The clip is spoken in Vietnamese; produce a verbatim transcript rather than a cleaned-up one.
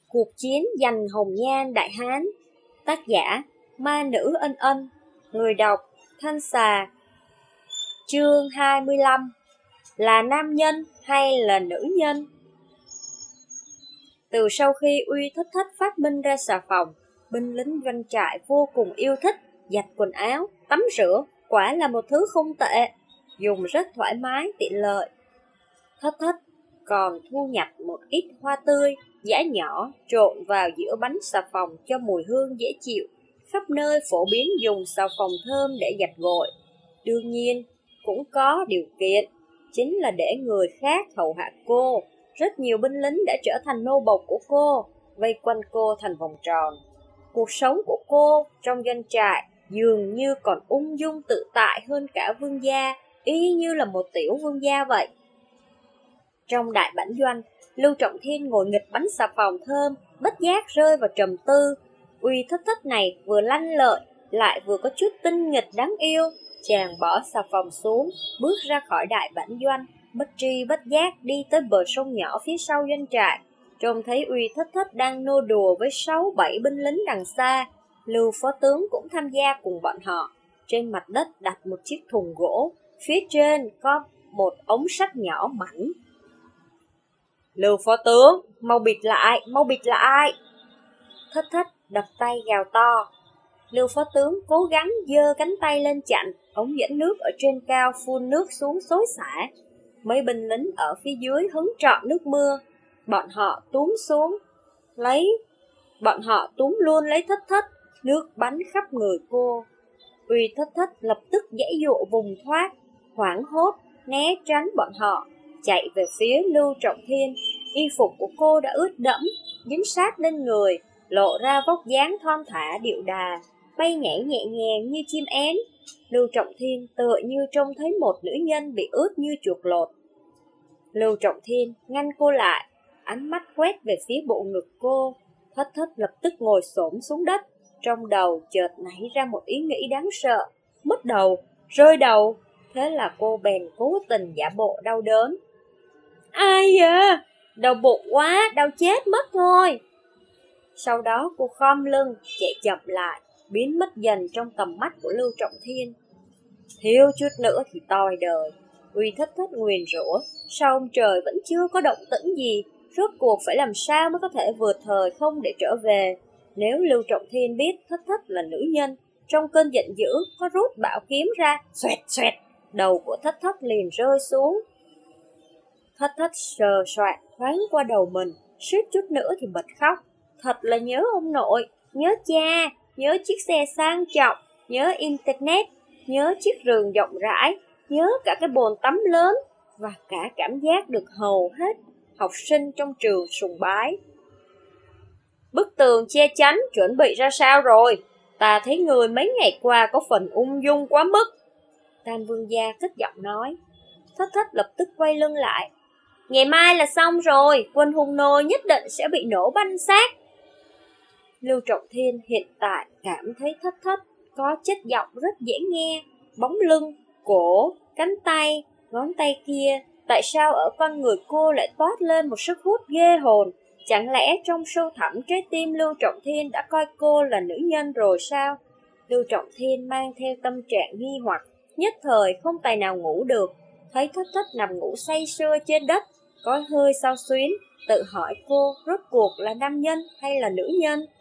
Cuộc chiến giành hồng nhan Đại Hán. Tác giả Ma Nữ Ân Ân. Người đọc Thanh Xà. Chương hai mươi lăm. Là nam nhân hay là nữ nhân? Từ sau khi Uy Thích Thích phát minh ra xà phòng, binh lính doanh trại vô cùng yêu thích giặt quần áo, tắm rửa, quả là một thứ không tệ, dùng rất thoải mái, tiện lợi. Thích Thích còn thu nhập một ít hoa tươi, giã nhỏ trộn vào giữa bánh xà phòng cho mùi hương dễ chịu, khắp nơi phổ biến dùng xà phòng thơm để giặt gội. Đương nhiên, cũng có điều kiện, chính là để người khác hầu hạ cô. Rất nhiều binh lính đã trở thành nô bộc của cô, vây quanh cô thành vòng tròn. Cuộc sống của cô trong doanh trại dường như còn ung dung tự tại hơn cả vương gia, y như là một tiểu vương gia vậy. Trong đại bản doanh, Lưu Trọng Thiên ngồi nghịch bánh xà phòng thơm, bất giác rơi vào trầm tư. Uy Thích Thích này vừa lanh lợi, lại vừa có chút tinh nghịch đáng yêu. Chàng bỏ xà phòng xuống, bước ra khỏi đại bản doanh, bất tri bất giác đi tới bờ sông nhỏ phía sau doanh trại. Trông thấy Uy Thích Thích đang nô đùa với sáu bảy binh lính đằng xa. Lưu phó tướng cũng tham gia cùng bọn họ. Trên mặt đất đặt một chiếc thùng gỗ, phía trên có một ống sắt nhỏ mảnh. Lưu phó tướng, mau bịt lại, mau bịt lại. Thích Thích đập tay gào to. Lưu phó tướng cố gắng giơ cánh tay lên chặn, ống dẫn nước ở trên cao phun nước xuống xối xả. Mấy binh lính ở phía dưới hứng trọn nước mưa, bọn họ túm xuống, lấy, bọn họ túm luôn lấy Thích Thích, nước bắn khắp người cô. Uy Thích Thích lập tức giãy dụa vùng thoát, hoảng hốt, né tránh bọn họ, chạy về phía Lưu Trọng Thiên. Y phục của cô đã ướt đẫm, dính sát lên người, lộ ra vóc dáng thon thả điệu đà, bay nhảy nhẹ nhàng như chim én. Lưu Trọng Thiên tựa như trông thấy một nữ nhân bị ướt như chuột lột. Lưu Trọng Thiên ngăn cô lại, ánh mắt quét về phía bộ ngực cô. Thích Thích lập tức ngồi xổm xuống đất, trong đầu chợt nảy ra một ý nghĩ đáng sợ. Mất đầu, rơi đầu. Thế là cô bèn cố tình giả bộ đau đớn. Ai da, đau bụng quá, đau chết mất thôi. Sau đó cô khom lưng, chạy chậm lại, biến mất dần trong tầm mắt của Lưu Trọng Thiên. Thiếu chút nữa thì toi đời. Uy Thích Thích nguyền rủa, sao ông trời vẫn chưa có động tĩnh gì, rốt cuộc phải làm sao mới có thể vượt thời không để trở về. Nếu Lưu Trọng Thiên biết Thích Thích là nữ nhân, trong cơn giận dữ có rút bảo kiếm ra, xoẹt xoẹt, đầu của Thích Thích liền rơi xuống. Thích Thích sờ soạn thoáng qua đầu mình, suýt chút nữa thì bật khóc. Thật là nhớ ông nội, nhớ cha, nhớ chiếc xe sang trọng, nhớ internet, nhớ chiếc giường rộng rãi, nhớ cả cái bồn tắm lớn, và cả cảm giác được hầu hết học sinh trong trường sùng bái. Bức tường che chắn chuẩn bị ra sao rồi? Ta thấy người mấy ngày qua có phần ung dung quá mức. Tam vương gia cất giọng nói. Thích Thích lập tức quay lưng lại. Ngày mai là xong rồi, quân hùng nô nhất định sẽ bị nổ banh xác. Lưu Trọng Thiên hiện tại cảm thấy Thích Thích có chất giọng rất dễ nghe, bóng lưng, cổ, cánh tay, ngón tay kia. Tại sao ở con người cô lại toát lên một sức hút ghê hồn? Chẳng lẽ trong sâu thẳm trái tim Lưu Trọng Thiên đã coi cô là nữ nhân rồi sao? Lưu Trọng Thiên mang theo tâm trạng nghi hoặc, nhất thời không tài nào ngủ được. Thấy Thích Thích nằm ngủ say sưa trên đất, có hơi sao xuyến, tự hỏi cô rốt cuộc là nam nhân hay là nữ nhân.